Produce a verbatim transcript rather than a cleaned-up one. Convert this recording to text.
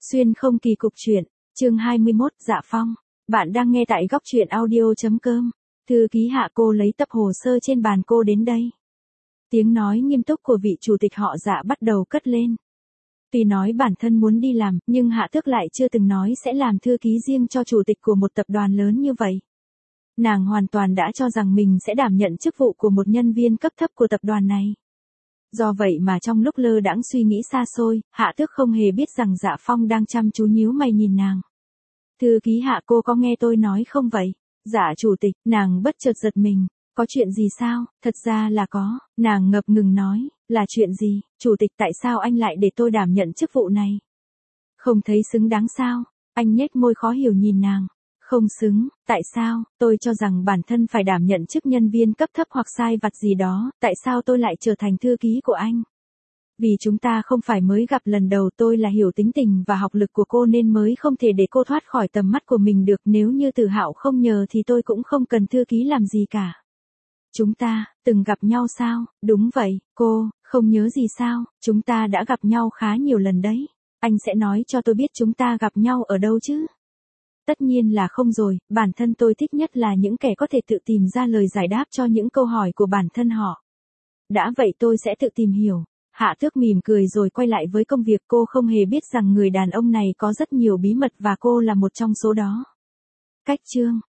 Xuyên không kỳ cục truyện, chương hai mươi mốt, Dạ Phong. Bạn đang nghe tại góc truyện audio.com. Thư ký Hạ, cô lấy tập hồ sơ trên bàn cô đến đây. Tiếng nói nghiêm túc của vị chủ tịch họ Dạ bắt đầu cất lên. Tuy nói bản thân muốn đi làm, nhưng Hạ Tước lại chưa từng nói sẽ làm thư ký riêng cho chủ tịch của một tập đoàn lớn như vậy. Nàng hoàn toàn đã cho rằng mình sẽ đảm nhận chức vụ của một nhân viên cấp thấp của tập đoàn này. Do vậy mà trong lúc lơ đãng suy nghĩ xa xôi, Hạ Tước không hề biết rằng Dạ Phong đang chăm chú nhíu mày nhìn nàng. Thư ký Hạ, cô có nghe tôi nói không vậy? Dạ chủ tịch, nàng bất chợt giật mình. Có chuyện gì sao? Thật ra là có, nàng ngập ngừng nói, là chuyện gì? Chủ tịch, tại sao anh lại để tôi đảm nhận chức vụ này? Không thấy xứng đáng sao? Anh nhếch môi khó hiểu nhìn nàng. Không xứng, tại sao? Tôi cho rằng bản thân phải đảm nhận chức nhân viên cấp thấp hoặc sai vặt gì đó, tại sao tôi lại trở thành thư ký của anh? Vì chúng ta không phải mới gặp lần đầu, tôi là hiểu tính tình và học lực của cô nên mới không thể để cô thoát khỏi tầm mắt của mình được, nếu như Từ Hạo không nhờ thì tôi cũng không cần thư ký làm gì cả. Chúng ta, từng gặp nhau sao? Đúng vậy, cô, không nhớ gì sao? Chúng ta đã gặp nhau khá nhiều lần đấy. Anh sẽ nói cho tôi biết chúng ta gặp nhau ở đâu chứ? Tất nhiên là không rồi, bản thân tôi thích nhất là những kẻ có thể tự tìm ra lời giải đáp cho những câu hỏi của bản thân họ. Đã vậy tôi sẽ tự tìm hiểu. Hạ Tước mỉm cười rồi quay lại với công việc, cô không hề biết rằng người đàn ông này có rất nhiều bí mật và cô là một trong số đó. Cách chương,